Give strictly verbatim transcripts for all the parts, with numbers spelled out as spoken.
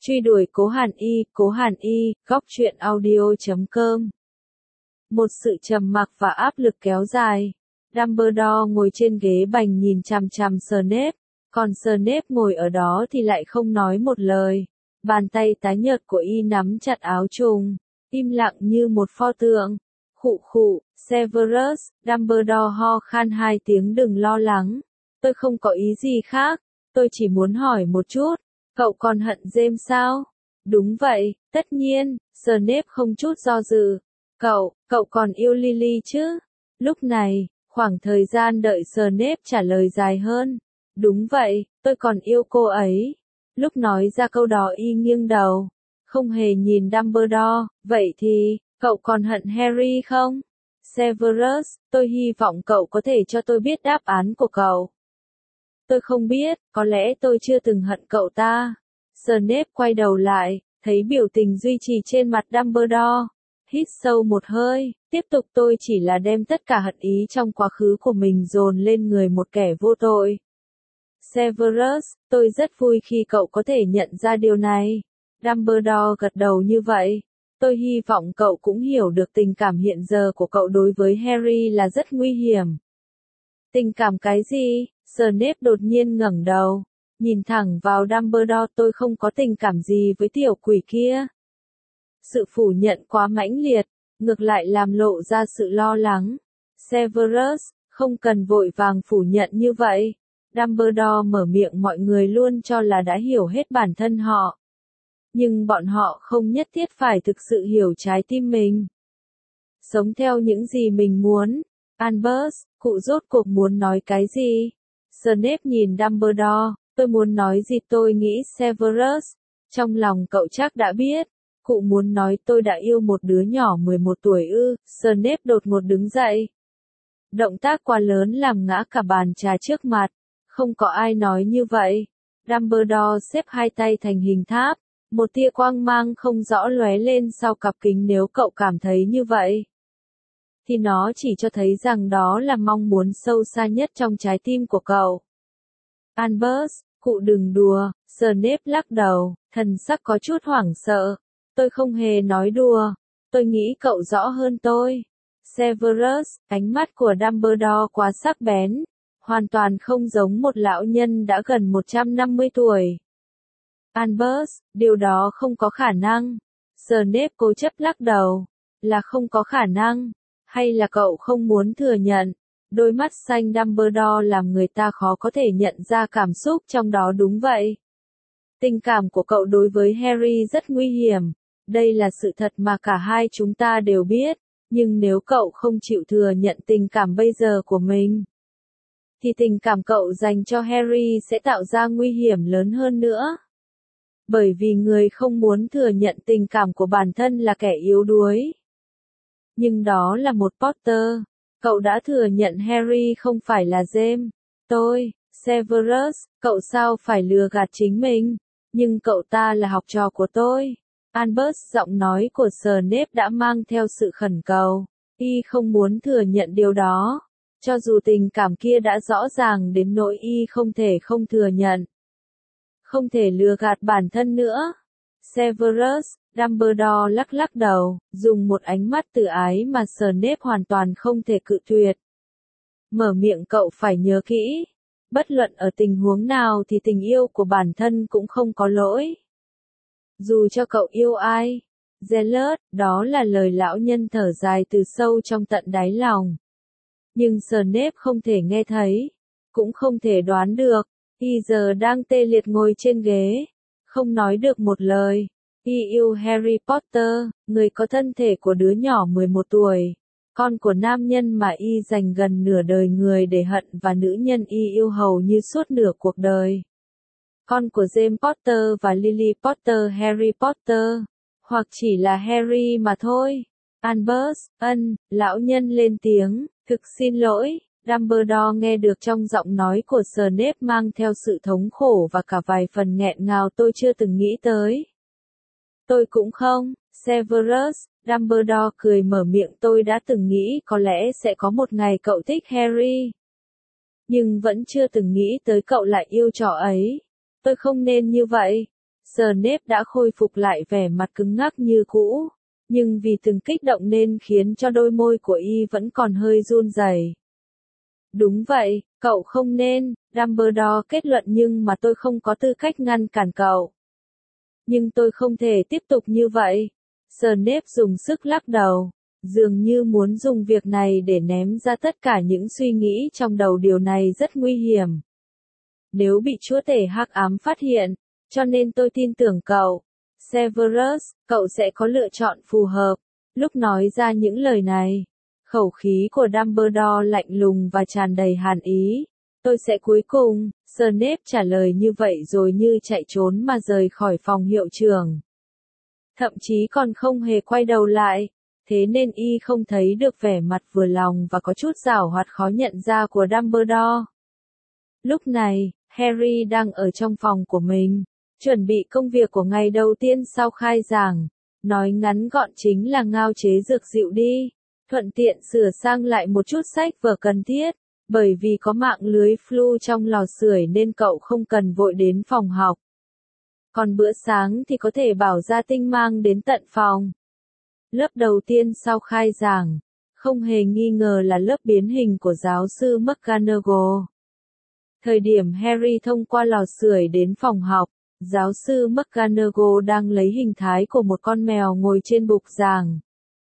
Truy đuổi Cố Hàn Y, Cố Hàn Y, góc truyện audio chấm com. Một sự trầm mặc và áp lực kéo dài. Dumbledore ngồi trên ghế bành nhìn chằm chằm Snape, còn Snape ngồi ở đó thì lại không nói một lời. Bàn tay tái nhợt của y nắm chặt áo trùng, im lặng như một pho tượng. Khụ khụ, Severus, Dumbledore ho khan hai tiếng, đừng lo lắng. Tôi không có ý gì khác, tôi chỉ muốn hỏi một chút. Cậu còn hận James sao? Đúng vậy, tất nhiên, Snape không chút do dự. Cậu, cậu còn yêu Lily chứ? Lúc này, khoảng thời gian đợi Snape trả lời dài hơn. Đúng vậy, tôi còn yêu cô ấy. Lúc nói ra câu đó y nghiêng đầu, không hề nhìn Dumbledore. Vậy thì, cậu còn hận Harry không? Severus, tôi hy vọng cậu có thể cho tôi biết đáp án của cậu. Tôi không biết, có lẽ tôi chưa từng hận cậu ta. Snape quay đầu lại, thấy biểu tình duy trì trên mặt Dumbledore. Hít sâu một hơi, tiếp tục, tôi chỉ là đem tất cả hận ý trong quá khứ của mình dồn lên người một kẻ vô tội. Severus, tôi rất vui khi cậu có thể nhận ra điều này. Dumbledore gật đầu như vậy. Tôi hy vọng cậu cũng hiểu được tình cảm hiện giờ của cậu đối với Harry là rất nguy hiểm. Tình cảm cái gì? Snape đột nhiên ngẩng đầu, nhìn thẳng vào Dumbledore. Tôi không có tình cảm gì với tiểu quỷ kia. Sự phủ nhận quá mãnh liệt, ngược lại làm lộ ra sự lo lắng. Severus, không cần vội vàng phủ nhận như vậy. Dumbledore mở miệng, mọi người luôn cho là đã hiểu hết bản thân họ. Nhưng bọn họ không nhất thiết phải thực sự hiểu trái tim mình. Sống theo những gì mình muốn. Albus, cụ rốt cuộc muốn nói cái gì? Snape nhìn Dumbledore, tôi muốn nói gì tôi nghĩ Severus. Trong lòng cậu chắc đã biết. Cụ muốn nói tôi đã yêu một đứa nhỏ mười một tuổi ư? Snape đột ngột đứng dậy. Động tác quá lớn làm ngã cả bàn trà trước mặt. Không có ai nói như vậy. Dumbledore xếp hai tay thành hình tháp. Một tia quang mang không rõ lóe lên sau cặp kính. Nếu cậu cảm thấy như vậy, thì nó chỉ cho thấy rằng đó là mong muốn sâu xa nhất trong trái tim của cậu. Albus, cụ đừng đùa. Snape lắc đầu, thần sắc có chút hoảng sợ. Tôi không hề nói đùa. Tôi nghĩ cậu rõ hơn tôi. Severus, ánh mắt của Dumbledore quá sắc bén. Hoàn toàn không giống một lão nhân đã gần một trăm năm mươi tuổi. Albus, điều đó không có khả năng. Snape cố chấp lắc đầu. Là không có khả năng. Hay là cậu không muốn thừa nhận? Đôi mắt xanh Dumbledore làm người ta khó có thể nhận ra cảm xúc trong đó. Đúng vậy. Tình cảm của cậu đối với Harry rất nguy hiểm. Đây là sự thật mà cả hai chúng ta đều biết. Nhưng nếu cậu không chịu thừa nhận tình cảm bây giờ của mình, thì tình cảm cậu dành cho Harry sẽ tạo ra nguy hiểm lớn hơn nữa. Bởi vì người không muốn thừa nhận tình cảm của bản thân là kẻ yếu đuối. Nhưng đó là một Potter. Cậu đã thừa nhận Harry không phải là James. Tôi, Severus, cậu sao phải lừa gạt chính mình? Nhưng cậu ta là học trò của tôi. Albus, giọng nói của Snape đã mang theo sự khẩn cầu. Y không muốn thừa nhận điều đó. Cho dù tình cảm kia đã rõ ràng đến nỗi y không thể không thừa nhận. Không thể lừa gạt bản thân nữa. Severus, Dumbledore lắc lắc đầu, dùng một ánh mắt từ ái mà Snape hoàn toàn không thể cự tuyệt. Mở miệng, cậu phải nhớ kỹ. Bất luận ở tình huống nào thì tình yêu của bản thân cũng không có lỗi. Dù cho cậu yêu ai. Zealot, đó là lời lão nhân thở dài từ sâu trong tận đáy lòng. Nhưng Snape không thể nghe thấy, cũng không thể đoán được. Y giờ đang tê liệt ngồi trên ghế, không nói được một lời. Y yêu Harry Potter, người có thân thể của đứa nhỏ mười một tuổi, con của nam nhân mà y dành gần nửa đời người để hận và nữ nhân y yêu hầu như suốt nửa cuộc đời. Con của James Potter và Lily Potter. Harry Potter, hoặc chỉ là Harry mà thôi. Albus, ân, lão nhân lên tiếng, thực xin lỗi. Dumbledore nghe được trong giọng nói của Snape mang theo sự thống khổ và cả vài phần nghẹn ngào. Tôi chưa từng nghĩ tới. Tôi cũng không. Severus, Dumbledore cười mở miệng, tôi đã từng nghĩ có lẽ sẽ có một ngày cậu thích Harry. Nhưng vẫn chưa từng nghĩ tới cậu lại yêu trò ấy. Tôi không nên như vậy. Snape đã khôi phục lại vẻ mặt cứng ngắc như cũ, nhưng vì từng kích động nên khiến cho đôi môi của y vẫn còn hơi run rẩy. Đúng vậy, cậu không nên, Dumbledore kết luận, nhưng mà tôi không có tư cách ngăn cản cậu. Nhưng tôi không thể tiếp tục như vậy. Snape dùng sức lắc đầu, dường như muốn dùng việc này để ném ra tất cả những suy nghĩ trong đầu. Điều này rất nguy hiểm. Nếu bị chúa tể hắc ám phát hiện, cho nên tôi tin tưởng cậu. Severus, cậu sẽ có lựa chọn phù hợp. Lúc nói ra những lời này, khẩu khí của Dumbledore lạnh lùng và tràn đầy hàn ý. Tôi sẽ cuối cùng, Snape trả lời như vậy rồi như chạy trốn mà rời khỏi phòng hiệu trưởng. Thậm chí còn không hề quay đầu lại, thế nên y không thấy được vẻ mặt vừa lòng và có chút giảo hoạt khó nhận ra của Dumbledore. Lúc này, Harry đang ở trong phòng của mình, chuẩn bị công việc của ngày đầu tiên sau khai giảng. Nói ngắn gọn chính là ngao chế dược dịu đi, thuận tiện sửa sang lại một chút sách vở cần thiết. Bởi vì có mạng lưới flu trong lò sưởi nên cậu không cần vội đến phòng học. Còn bữa sáng thì có thể bảo gia tinh mang đến tận phòng. Lớp đầu tiên sau khai giảng, không hề nghi ngờ là lớp biến hình của giáo sư McGonagall. Thời điểm Harry thông qua lò sưởi đến phòng học, giáo sư McGonagall đang lấy hình thái của một con mèo ngồi trên bục giảng.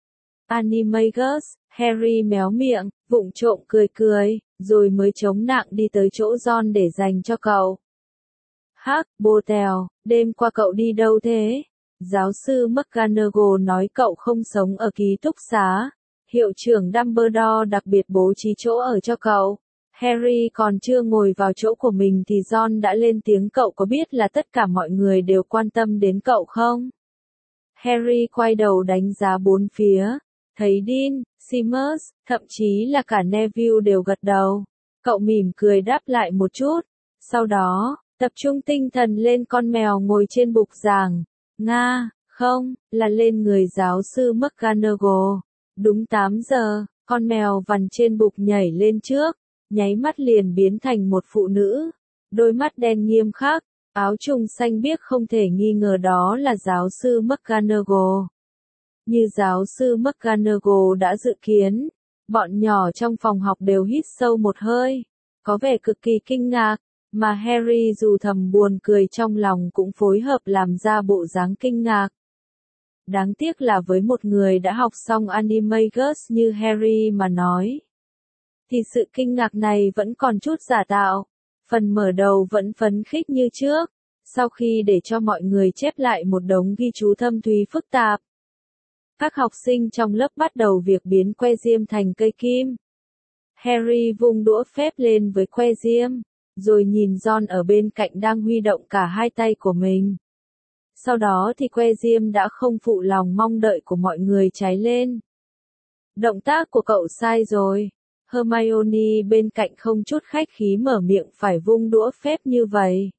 Animagus, Harry méo miệng, vụng trộm cười cười, rồi mới chống nặng đi tới chỗ Ron để dành cho cậu. Hắc, Potter, đêm qua cậu đi đâu thế? Giáo sư McGonagall nói cậu không sống ở ký túc xá. Hiệu trưởng Dumbledore đặc biệt bố trí chỗ ở cho cậu. Harry còn chưa ngồi vào chỗ của mình thì Ron đã lên tiếng, cậu có biết là tất cả mọi người đều quan tâm đến cậu không? Harry quay đầu đánh giá bốn phía. Thấy Dean, Seamus, thậm chí là cả Neville đều gật đầu. Cậu mỉm cười đáp lại một chút. Sau đó, tập trung tinh thần lên con mèo ngồi trên bục giảng. Nga, không, là lên người giáo sư McGonagall. Đúng tám giờ, con mèo vằn trên bục nhảy lên trước, nháy mắt liền biến thành một phụ nữ. Đôi mắt đen nghiêm khắc, áo trùng xanh biếc, không thể nghi ngờ đó là giáo sư McGonagall. Như giáo sư McGonagall đã dự kiến, bọn nhỏ trong phòng học đều hít sâu một hơi, có vẻ cực kỳ kinh ngạc, mà Harry dù thầm buồn cười trong lòng cũng phối hợp làm ra bộ dáng kinh ngạc. Đáng tiếc là với một người đã học xong Animagus như Harry mà nói, thì sự kinh ngạc này vẫn còn chút giả tạo. Phần mở đầu vẫn phấn khích như trước, sau khi để cho mọi người chép lại một đống ghi chú thâm thúy phức tạp. Các học sinh trong lớp bắt đầu việc biến que diêm thành cây kim. Harry vung đũa phép lên với que diêm, rồi nhìn Ron ở bên cạnh đang huy động cả hai tay của mình. Sau đó thì que diêm đã không phụ lòng mong đợi của mọi người cháy lên. Động tác của cậu sai rồi. Hermione bên cạnh không chút khách khí mở miệng, phải vung đũa phép như vậy.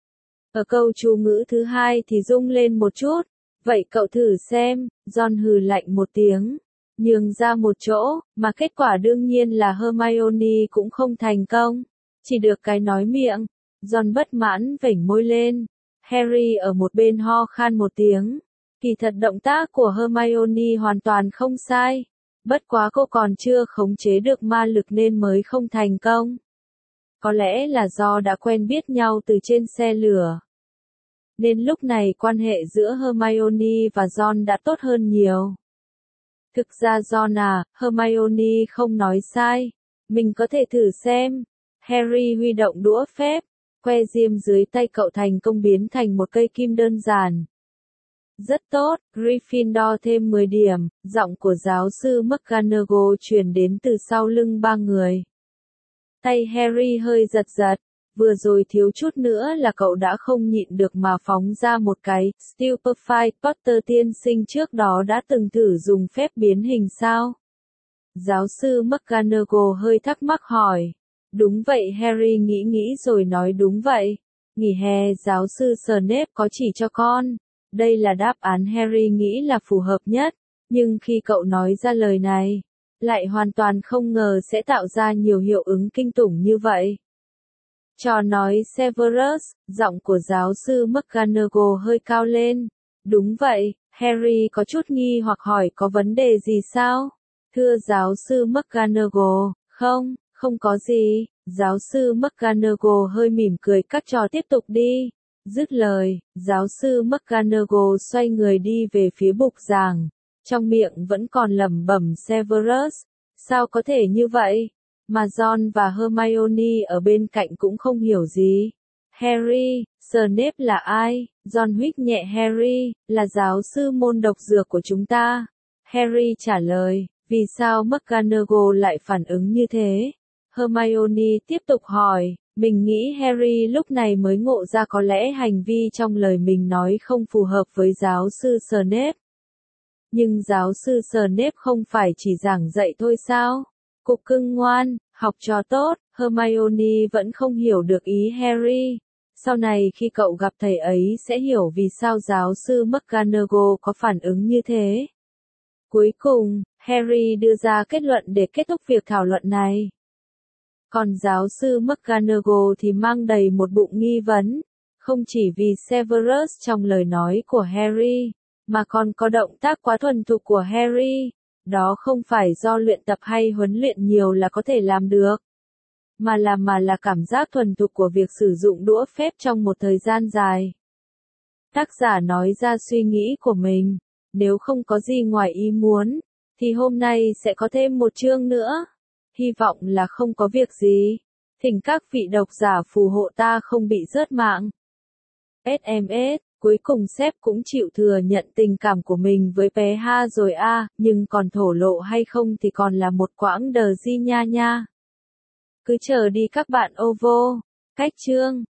Ở câu chú ngữ thứ hai thì rung lên một chút. Vậy cậu thử xem, Ron hừ lạnh một tiếng, nhường ra một chỗ, mà kết quả đương nhiên là Hermione cũng không thành công, chỉ được cái nói miệng. Ron bất mãn vểnh môi lên, Harry ở một bên ho khan một tiếng. Kỳ thật động tác của Hermione hoàn toàn không sai, bất quá cô còn chưa khống chế được ma lực nên mới không thành công. Có lẽ là do đã quen biết nhau từ trên xe lửa, nên lúc này quan hệ giữa Hermione và Ron đã tốt hơn nhiều. Thực ra Ron à, Hermione không nói sai. Mình có thể thử xem. Harry huy động đũa phép, que diêm dưới tay cậu thành công biến thành một cây kim đơn giản. Rất tốt, Gryffindor thêm mười điểm, giọng của giáo sư McGonagall truyền đến từ sau lưng ba người. Tay Harry hơi giật giật. Vừa rồi thiếu chút nữa là cậu đã không nhịn được mà phóng ra một cái. Stupefy, Potter tiên sinh trước đó đã từng thử dùng phép biến hình sao? Giáo sư McGonagall hơi thắc mắc hỏi. Đúng vậy, Harry nghĩ nghĩ rồi nói đúng vậy. Nghỉ hè giáo sư Snape có chỉ cho con. Đây là đáp án Harry nghĩ là phù hợp nhất, nhưng khi cậu nói ra lời này, lại hoàn toàn không ngờ sẽ tạo ra nhiều hiệu ứng kinh tủng như vậy. Cho nói Severus, giọng của giáo sư McGonagall hơi cao lên. Đúng vậy, Harry có chút nghi hoặc hỏi có vấn đề gì sao? Thưa giáo sư McGonagall, không, không có gì. Giáo sư McGonagall hơi mỉm cười cắt trò tiếp tục đi. Dứt lời, giáo sư McGonagall xoay người đi về phía bục giảng. Trong miệng vẫn còn lẩm bẩm Severus. Sao có thể như vậy? Mà Ron và Hermione ở bên cạnh cũng không hiểu gì. Harry, Snape là ai? Ron huých nhẹ Harry, là giáo sư môn độc dược của chúng ta. Harry trả lời, vì sao McGonagall lại phản ứng như thế? Hermione tiếp tục hỏi, mình nghĩ Harry lúc này mới ngộ ra có lẽ hành vi trong lời mình nói không phù hợp với giáo sư Snape. Nhưng giáo sư Snape không phải chỉ giảng dạy thôi sao? Cục cưng ngoan, học trò tốt, Hermione vẫn không hiểu được ý Harry. Sau này khi cậu gặp thầy ấy sẽ hiểu vì sao giáo sư McGonagall có phản ứng như thế. Cuối cùng, Harry đưa ra kết luận để kết thúc việc thảo luận này. Còn giáo sư McGonagall thì mang đầy một bụng nghi vấn, không chỉ vì Severus trong lời nói của Harry, mà còn có động tác quá thuần thục của Harry. Đó không phải do luyện tập hay huấn luyện nhiều là có thể làm được, mà là mà là cảm giác thuần thục của việc sử dụng đũa phép trong một thời gian dài. Tác giả nói ra suy nghĩ của mình, nếu không có gì ngoài ý muốn, thì hôm nay sẽ có thêm một chương nữa. Hy vọng là không có việc gì. Thỉnh các vị độc giả phù hộ ta không bị rớt mạng. ét em ét, cuối cùng sếp cũng chịu thừa nhận tình cảm của mình với bé Ha rồi a, à, nhưng còn thổ lộ hay không thì còn là một quãng đờ di nha nha. Cứ chờ đi các bạn ô vô. Cách chương